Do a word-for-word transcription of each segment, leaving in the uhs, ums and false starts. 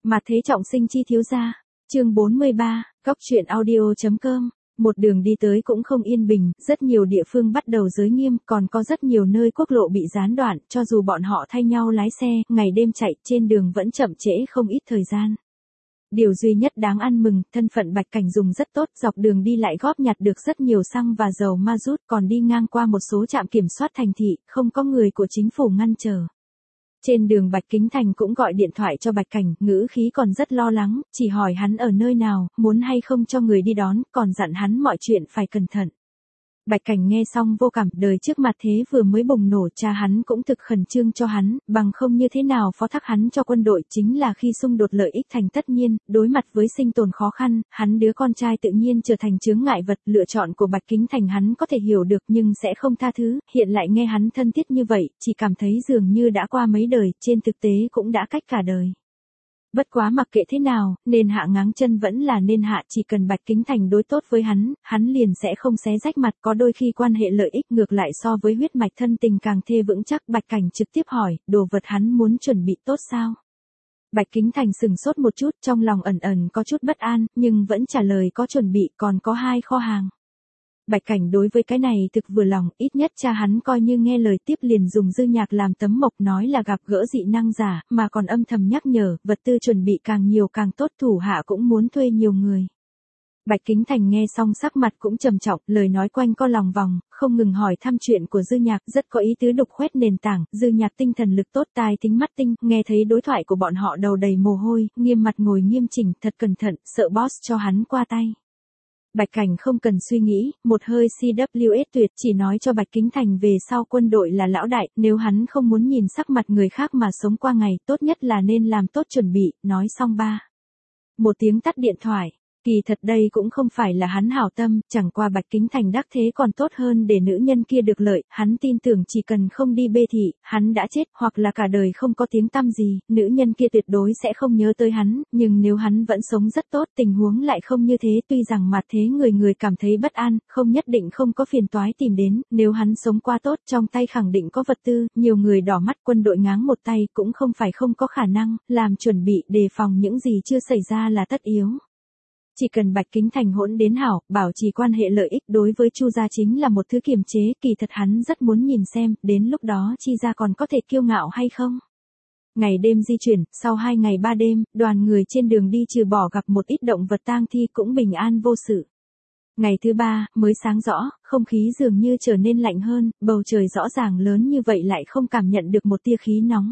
Mà thế trọng sinh chi thiếu gia. Chương bốn mươi ba, Cóc truyện audio.com. Một đường đi tới cũng không yên bình, rất nhiều địa phương bắt đầu giới nghiêm, còn có rất nhiều nơi quốc lộ bị gián đoạn, cho dù bọn họ thay nhau lái xe, ngày đêm chạy, trên đường vẫn chậm trễ không ít thời gian. Điều duy nhất đáng ăn mừng, thân phận Bạch Cảnh dùng rất tốt, dọc đường đi lại góp nhặt được rất nhiều xăng và dầu ma rút, còn đi ngang qua một số trạm kiểm soát thành thị, không có người của chính phủ ngăn trở. Trên đường Bạch Kính Thành cũng gọi điện thoại cho Bạch Cảnh, ngữ khí còn rất lo lắng, chỉ hỏi hắn ở nơi nào, muốn hay không cho người đi đón, còn dặn hắn mọi chuyện phải cẩn thận. Bạch Cảnh nghe xong vô cảm, đời trước mặt thế vừa mới bùng nổ, cha hắn cũng thực khẩn trương cho hắn, bằng không như thế nào phó thác hắn cho quân đội, chính là khi xung đột lợi ích thành tất nhiên, đối mặt với sinh tồn khó khăn, hắn đứa con trai tự nhiên trở thành chướng ngại vật, lựa chọn của Bạch Kính Thành hắn có thể hiểu được nhưng sẽ không tha thứ, hiện lại nghe hắn thân thiết như vậy, chỉ cảm thấy dường như đã qua mấy đời, trên thực tế cũng đã cách cả đời. Bất quá mặc kệ thế nào, nên hạ ngáng chân vẫn là nên hạ, chỉ cần Bạch Kính Thành đối tốt với hắn, hắn liền sẽ không xé rách mặt, có đôi khi quan hệ lợi ích ngược lại so với huyết mạch thân tình càng thê vững chắc. Bạch Cảnh trực tiếp hỏi, đồ vật hắn muốn chuẩn bị tốt sao? Bạch Kính Thành sừng sốt một chút, trong lòng ẩn ẩn có chút bất an, nhưng vẫn trả lời có chuẩn bị, còn có hai kho hàng. Bạch Cảnh đối với cái này thực vừa lòng, ít nhất cha hắn coi như nghe lời, tiếp liền dùng Dư Nhạc làm tấm mộc, nói là gặp gỡ dị năng giả, mà còn âm thầm nhắc nhở, vật tư chuẩn bị càng nhiều càng tốt, thủ hạ cũng muốn thuê nhiều người. Bạch Kính Thành nghe xong sắc mặt cũng trầm trọng, lời nói quanh co lòng vòng, không ngừng hỏi thăm chuyện của Dư Nhạc, rất có ý tứ đục khoét nền tảng. Dư Nhạc tinh thần lực tốt, tai tính mắt tinh, nghe thấy đối thoại của bọn họ đầu đầy mồ hôi, nghiêm mặt ngồi nghiêm chỉnh, thật cẩn thận, sợ boss cho hắn qua tay. Bạch Cảnh không cần suy nghĩ, một hơi xê vê ét tuyệt, chỉ nói cho Bạch Kính Thành về sau quân đội là lão đại, nếu hắn không muốn nhìn sắc mặt người khác mà sống qua ngày, tốt nhất là nên làm tốt chuẩn bị, nói xong ba. Một tiếng tắt điện thoại. Kỳ thật đây cũng không phải là hắn hảo tâm, chẳng qua Bạch Kính Thành đắc thế còn tốt hơn để nữ nhân kia được lợi, hắn tin tưởng chỉ cần không đi bê thị, hắn đã chết, hoặc là cả đời không có tiếng tăm gì, nữ nhân kia tuyệt đối sẽ không nhớ tới hắn, nhưng nếu hắn vẫn sống rất tốt, tình huống lại không như thế, tuy rằng mặt thế người người cảm thấy bất an, không nhất định không có phiền toái tìm đến, nếu hắn sống qua tốt, trong tay khẳng định có vật tư, nhiều người đỏ mắt, quân đội ngáng một tay cũng không phải không có khả năng, làm chuẩn bị đề phòng những gì chưa xảy ra là tất yếu. Chỉ cần Bạch Kính Thành hỗn đến hảo, bảo trì quan hệ lợi ích đối với Chu gia chính là một thứ kiềm chế, kỳ thật hắn rất muốn nhìn xem, đến lúc đó Chi gia còn có thể kiêu ngạo hay không. Ngày đêm di chuyển, sau hai ngày ba đêm, đoàn người trên đường đi trừ bỏ gặp một ít động vật tang thi cũng bình an vô sự. Ngày thứ ba, mới sáng rõ, không khí dường như trở nên lạnh hơn, bầu trời rõ ràng lớn như vậy lại không cảm nhận được một tia khí nóng.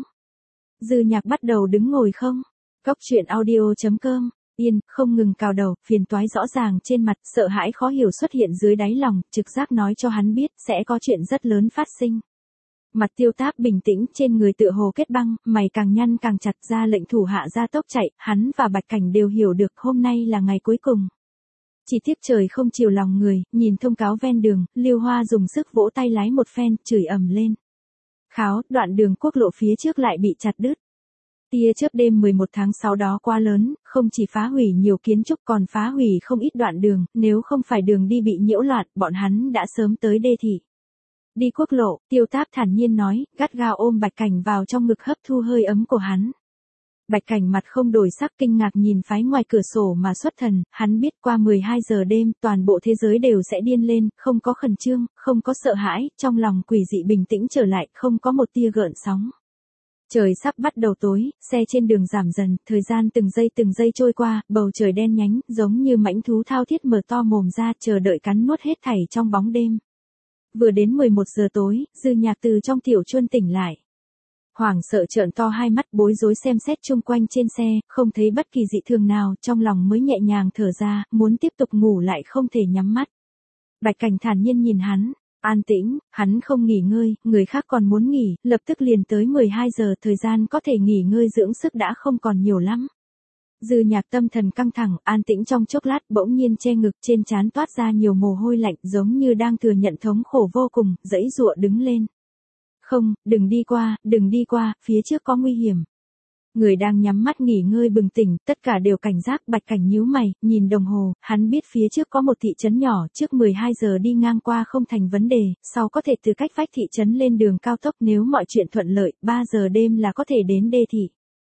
Dư Nhạc bắt đầu đứng ngồi không. Cóc truyện audio.com. Yên, không ngừng cào đầu, phiền toái rõ ràng trên mặt, sợ hãi khó hiểu xuất hiện dưới đáy lòng, trực giác nói cho hắn biết, sẽ có chuyện rất lớn phát sinh. Mặt Tiêu Táp bình tĩnh, trên người tựa hồ kết băng, mày càng nhăn càng chặt, ra lệnh thủ hạ ra tốc chạy, hắn và Bạch Cảnh đều hiểu được hôm nay là ngày cuối cùng. Chỉ tiếc trời không chiều lòng người, nhìn thông cáo ven đường, Lưu Hoa dùng sức vỗ tay lái một phen, chửi ầm lên. Kháo, đoạn đường quốc lộ phía trước lại bị chặt đứt. Tia chớp đêm mười một tháng sáu đó quá lớn, không chỉ phá hủy nhiều kiến trúc còn phá hủy không ít đoạn đường, nếu không phải đường đi bị nhiễu loạn, bọn hắn đã sớm tới đê thị. Đi quốc lộ, Tiêu Táp thản nhiên nói, gắt gao ôm Bạch Cảnh vào trong ngực hấp thu hơi ấm của hắn. Bạch Cảnh mặt không đổi sắc, kinh ngạc nhìn phái ngoài cửa sổ mà xuất thần, hắn biết qua mười hai giờ đêm, toàn bộ thế giới đều sẽ điên lên, không có khẩn trương, không có sợ hãi, trong lòng quỷ dị bình tĩnh trở lại, không có một tia gợn sóng. Trời sắp bắt đầu tối, xe trên đường giảm dần, thời gian từng giây từng giây trôi qua, bầu trời đen nhánh, giống như mãnh thú thao thiết mở to mồm ra, chờ đợi cắn nuốt hết thảy trong bóng đêm. Vừa đến mười một giờ tối, Dư Nhạc từ trong tiểu chuân tỉnh lại. Hoảng sợ trợn to hai mắt, bối rối xem xét chung quanh trên xe, không thấy bất kỳ dị thường nào, trong lòng mới nhẹ nhàng thở ra, muốn tiếp tục ngủ lại không thể nhắm mắt. Bạch Cảnh thản nhiên nhìn hắn. An tĩnh, hắn không nghỉ ngơi, người khác còn muốn nghỉ, lập tức liền tới mười hai giờ, thời gian có thể nghỉ ngơi dưỡng sức đã không còn nhiều lắm. Dư Nhạc tâm thần căng thẳng, an tĩnh trong chốc lát, bỗng nhiên che ngực, trên trán toát ra nhiều mồ hôi lạnh, giống như đang thừa nhận thống khổ vô cùng, giãy giụa đứng lên. Không, đừng đi qua, đừng đi qua, phía trước có nguy hiểm. Người đang nhắm mắt nghỉ ngơi bừng tỉnh, tất cả đều cảnh giác. Bạch Cảnh nhíu mày, nhìn đồng hồ, hắn biết phía trước có một thị trấn nhỏ, trước mười hai giờ đi ngang qua không thành vấn đề, sau có thể từ cách vách thị trấn lên đường cao tốc, nếu mọi chuyện thuận lợi, ba giờ đêm là có thể đến đê thị.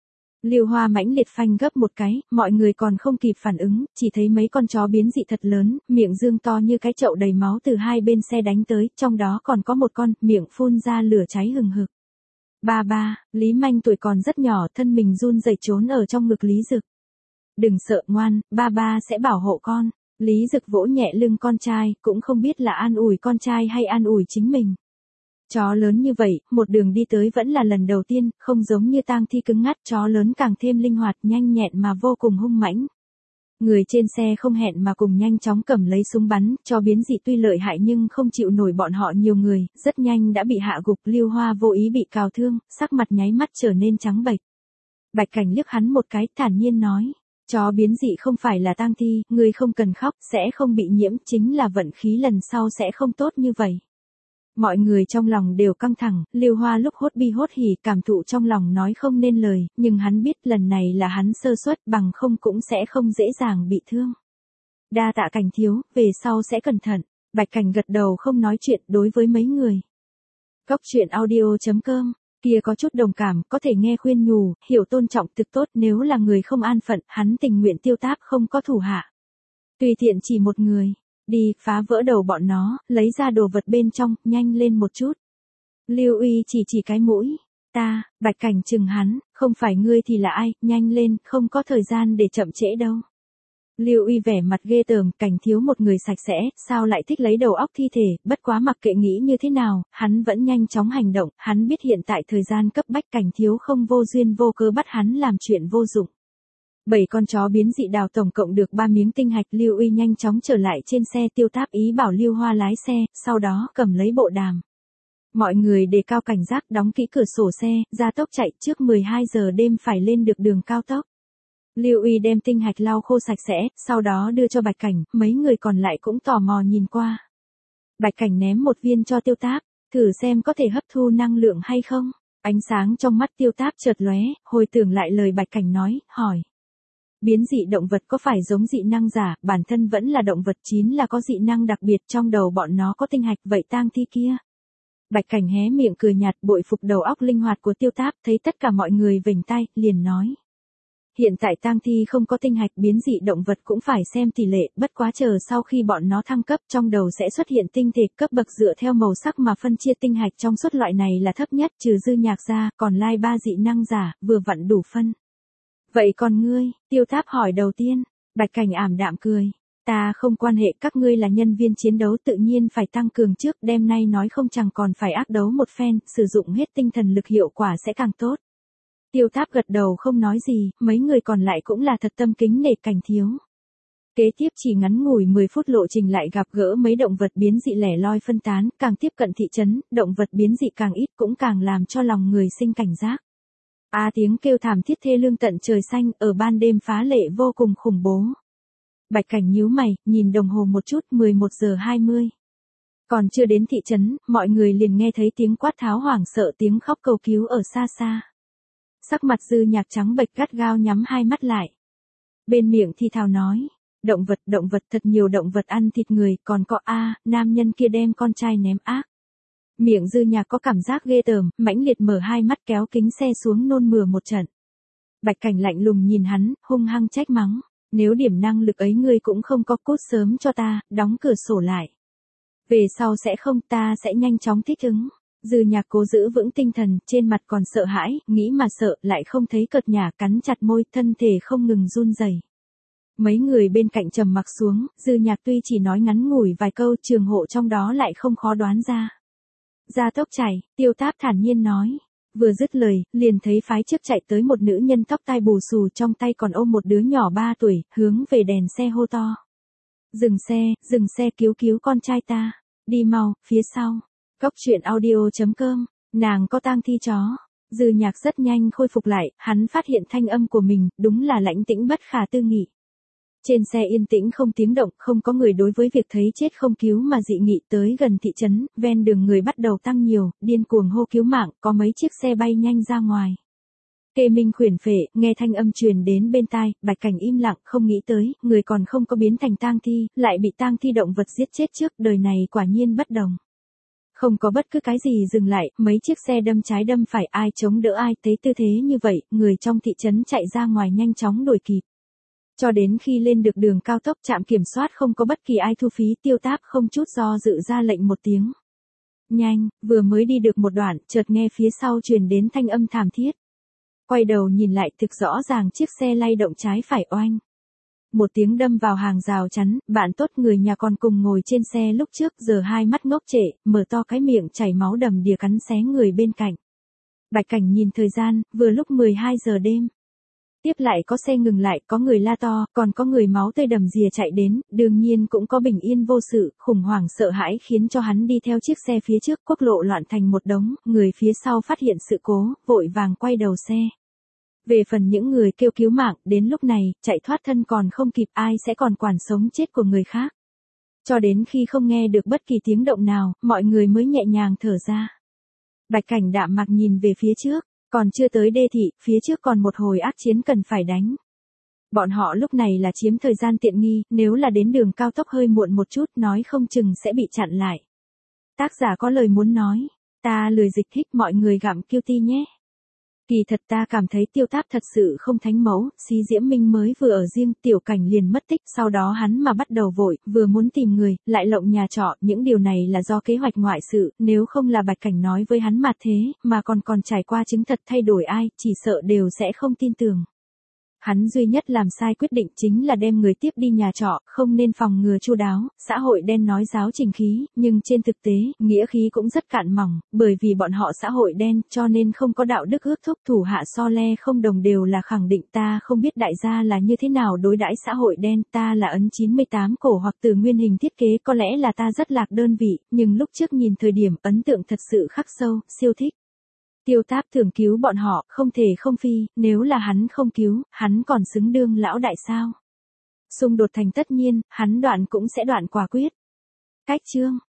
Liêu Hoa mãnh liệt phanh gấp một cái, mọi người còn không kịp phản ứng, chỉ thấy mấy con chó biến dị thật lớn, miệng dương to như cái chậu đầy máu từ hai bên xe đánh tới, trong đó còn có một con, miệng phun ra lửa cháy hừng hực. Ba ba, Lý Manh tuổi còn rất nhỏ, thân mình run rẩy trốn ở trong ngực Lý Dực. Đừng sợ ngoan, ba ba sẽ bảo hộ con. Lý Dực vỗ nhẹ lưng con trai, cũng không biết là an ủi con trai hay an ủi chính mình. Chó lớn như vậy, một đường đi tới vẫn là lần đầu tiên, không giống như tang thi cứng ngắt, chó lớn càng thêm linh hoạt, nhanh nhẹn mà vô cùng hung mãnh. Người trên xe không hẹn mà cùng nhanh chóng cầm lấy súng bắn, chó biến dị tuy lợi hại nhưng không chịu nổi bọn họ nhiều người, rất nhanh đã bị hạ gục. Liêu Hoa vô ý bị cào thương, sắc mặt nháy mắt trở nên trắng bệch. Bạch Cảnh liếc hắn một cái, thản nhiên nói, chó biến dị không phải là tang thi, ngươi không cần khóc, sẽ không bị nhiễm, chính là vận khí lần sau sẽ không tốt như vậy. Mọi người trong lòng đều căng thẳng, Liêu Hoa lúc hốt bi hốt hỉ, cảm thụ trong lòng nói không nên lời, nhưng hắn biết lần này là hắn sơ suất, bằng không cũng sẽ không dễ dàng bị thương. Đa tạ Cảnh thiếu, về sau sẽ cẩn thận. Bạch Cảnh gật đầu không nói chuyện đối với mấy người. Góc truyện audio chấm com, kia có chút đồng cảm, có thể nghe khuyên nhủ, hiểu tôn trọng thực tốt, nếu là người không an phận, hắn tình nguyện tiêu táp không có thủ hạ. Tùy tiện chỉ một người. Đi, phá vỡ đầu bọn nó, lấy ra đồ vật bên trong, nhanh lên một chút. Lưu Uy chỉ chỉ cái mũi. Ta, Bạch Cảnh chừng hắn, không phải ngươi thì là ai, nhanh lên, không có thời gian để chậm trễ đâu. Lưu Uy vẻ mặt ghê tởm, Cảnh thiếu một người sạch sẽ, sao lại thích lấy đầu óc thi thể, bất quá mặc kệ nghĩ như thế nào, hắn vẫn nhanh chóng hành động, hắn biết hiện tại thời gian cấp bách, Cảnh thiếu không vô duyên vô cớ bắt hắn làm chuyện vô dụng. Bảy con chó biến dị đào tổng cộng được ba miếng tinh hạch. Lưu Uy nhanh chóng trở lại trên xe, Tiêu Táp ý bảo Liêu Hoa lái xe, sau đó cầm lấy bộ đàm. Mọi người đề cao cảnh giác, đóng kỹ cửa sổ xe, gia tốc chạy, trước mười hai giờ đêm phải lên được đường cao tốc. Lưu Uy đem tinh hạch lau khô sạch sẽ, sau đó đưa cho Bạch Cảnh, mấy người còn lại cũng tò mò nhìn qua. Bạch Cảnh ném một viên cho Tiêu Táp, thử xem có thể hấp thu năng lượng hay không. Ánh sáng trong mắt Tiêu Táp chợt lóe, hồi tưởng lại lời Bạch Cảnh nói, hỏi. Biến dị động vật có phải giống dị năng giả, bản thân vẫn là động vật, chín là có dị năng đặc biệt, trong đầu bọn nó có tinh hạch, vậy tang thi kia. Bạch Cảnh hé miệng cười nhạt, bội phục đầu óc linh hoạt của Tiêu Táp, thấy tất cả mọi người vểnh tai, liền nói. Hiện tại tang thi không có tinh hạch, biến dị động vật cũng phải xem tỷ lệ, bất quá chờ sau khi bọn nó thăng cấp, trong đầu sẽ xuất hiện tinh thể cấp bậc dựa theo màu sắc mà phân chia tinh hạch, trong suốt loại này là thấp nhất, trừ Dư Nhạc ra, còn lai ba dị năng giả, vừa vặn đủ phân. Vậy còn ngươi, Tiêu Táp hỏi đầu tiên. Bạch Cảnh ảm đạm cười. Ta không quan hệ, các ngươi là nhân viên chiến đấu tự nhiên phải tăng cường trước, đêm nay nói không chừng còn phải ác đấu một phen, sử dụng hết tinh thần lực hiệu quả sẽ càng tốt. Tiêu Táp gật đầu không nói gì, mấy người còn lại cũng là thật tâm kính nể Cảnh thiếu. Kế tiếp chỉ ngắn ngủi mười phút lộ trình lại gặp gỡ mấy động vật biến dị lẻ loi phân tán, càng tiếp cận thị trấn, động vật biến dị càng ít cũng càng làm cho lòng người sinh cảnh giác. A à, tiếng kêu thảm thiết thê lương tận trời xanh, ở ban đêm phá lệ vô cùng khủng bố. Bạch Cảnh nhíu mày, nhìn đồng hồ một chút, mười một giờ hai mươi. Còn chưa đến thị trấn, mọi người liền nghe thấy tiếng quát tháo hoảng sợ, tiếng khóc cầu cứu ở xa xa. Sắc mặt Dư Nhạc trắng bệch, gắt gao nhắm hai mắt lại. Bên miệng thì thào nói, động vật, động vật, thật nhiều động vật ăn thịt người, còn có a, nam nhân kia đem con trai ném ác. Miệng Dư Nhạc có cảm giác ghê tởm, mãnh liệt mở hai mắt kéo kính xe xuống nôn mửa một trận. Bạch Cảnh lạnh lùng nhìn hắn, hung hăng trách mắng, nếu điểm năng lực ấy ngươi cũng không có, cút sớm cho ta, đóng cửa sổ lại. Về sau sẽ không, ta sẽ nhanh chóng thích ứng. Dư Nhạc cố giữ vững tinh thần, trên mặt còn sợ hãi, nghĩ mà sợ, lại không thấy cợt nhả, cắn chặt môi, thân thể không ngừng run rẩy. Mấy người bên cạnh trầm mặc xuống, Dư Nhạc tuy chỉ nói ngắn ngủi vài câu, trường hộ trong đó lại không khó đoán ra. Gia tốc chạy, Tiêu Táp thản nhiên nói. Vừa dứt lời, liền thấy phái trước chạy tới một nữ nhân tóc tai bù xù, trong tay còn ôm một đứa nhỏ ba tuổi, hướng về đèn xe hô to. Dừng xe, dừng xe, cứu cứu con trai ta. Đi mau, phía sau. Góc truyện audio chấm com, nàng có tang thi chó. Dư Nhạc rất nhanh khôi phục lại, hắn phát hiện thanh âm của mình, đúng là lãnh tĩnh bất khả tư nghị. Trên xe yên tĩnh không tiếng động, không có người đối với việc thấy chết không cứu mà dị nghị. Tới gần thị trấn, ven đường người bắt đầu tăng nhiều, điên cuồng hô cứu mạng, có mấy chiếc xe bay nhanh ra ngoài. Kê Minh khuyển phệ, nghe thanh âm truyền đến bên tai, Bạch Cảnh im lặng, không nghĩ tới, người còn không có biến thành tang thi, lại bị tang thi động vật giết chết trước, đời này quả nhiên bất đồng. Không có bất cứ cái gì dừng lại, mấy chiếc xe đâm trái đâm phải, ai chống đỡ ai, thấy tư thế như vậy, người trong thị trấn chạy ra ngoài nhanh chóng đuổi kịp. Cho đến khi lên được đường cao tốc, trạm kiểm soát không có bất kỳ ai thu phí, Tiêu Táp không chút do dự ra lệnh một tiếng. Nhanh, vừa mới đi được một đoạn, chợt nghe phía sau truyền đến thanh âm thảm thiết. Quay đầu nhìn lại, thực rõ ràng chiếc xe lay động trái phải oanh. Một tiếng đâm vào hàng rào chắn, bạn tốt người nhà còn cùng ngồi trên xe lúc trước, giờ hai mắt ngốc trệ, mở to cái miệng chảy máu đầm đìa cắn xé người bên cạnh. Bạch Cảnh nhìn thời gian, vừa lúc mười hai giờ đêm. Tiếp lại có xe ngừng lại, có người la to, còn có người máu tươi đầm dìa chạy đến, đương nhiên cũng có bình yên vô sự, khủng hoảng sợ hãi khiến cho hắn đi theo chiếc xe phía trước, quốc lộ loạn thành một đống, người phía sau phát hiện sự cố, vội vàng quay đầu xe. Về phần những người kêu cứu mạng, đến lúc này, chạy thoát thân còn không kịp, ai sẽ còn quản sống chết của người khác. Cho đến khi không nghe được bất kỳ tiếng động nào, mọi người mới nhẹ nhàng thở ra. Bạch Cảnh đạm mặc nhìn về phía trước, còn chưa tới đê thị, phía trước còn một hồi ác chiến cần phải đánh. Bọn họ lúc này là chiếm thời gian tiện nghi, nếu là đến đường cao tốc hơi muộn một chút, nói không chừng sẽ bị chặn lại. Tác giả có lời muốn nói, ta lười dịch thích mọi người gặm cutie nhé. Kỳ thật ta cảm thấy Tiêu Táp thật sự không thánh mẫu, Xí Diễm Minh mới vừa ở riêng, Tiểu Cảnh liền mất tích, sau đó hắn mà bắt đầu vội, vừa muốn tìm người, lại lộng nhà trọ, những điều này là do kế hoạch ngoại sự, nếu không là Bạch Cảnh nói với hắn mà thế, mà còn còn trải qua chứng thật thay đổi ai, chỉ sợ đều sẽ không tin tưởng. Hắn duy nhất làm sai quyết định chính là đem người tiếp đi nhà trọ, không nên phòng ngừa chu đáo, xã hội đen nói giáo trình khí, nhưng trên thực tế, nghĩa khí cũng rất cạn mỏng, bởi vì bọn họ xã hội đen, cho nên không có đạo đức ước thúc, thủ hạ so le không đồng đều là khẳng định. Ta không biết đại gia là như thế nào đối đãi xã hội đen, ta là ấn chín mươi tám cổ hoặc từ nguyên hình thiết kế, có lẽ là ta rất lạc đơn vị, nhưng lúc trước nhìn thời điểm ấn tượng thật sự khắc sâu, siêu thích. Tiêu Táp thường cứu bọn họ, không thể không phi, nếu là hắn không cứu, hắn còn xứng đương lão đại sao? Xung đột thành tất nhiên, hắn đoạn cũng sẽ đoạn quả quyết. Cách chương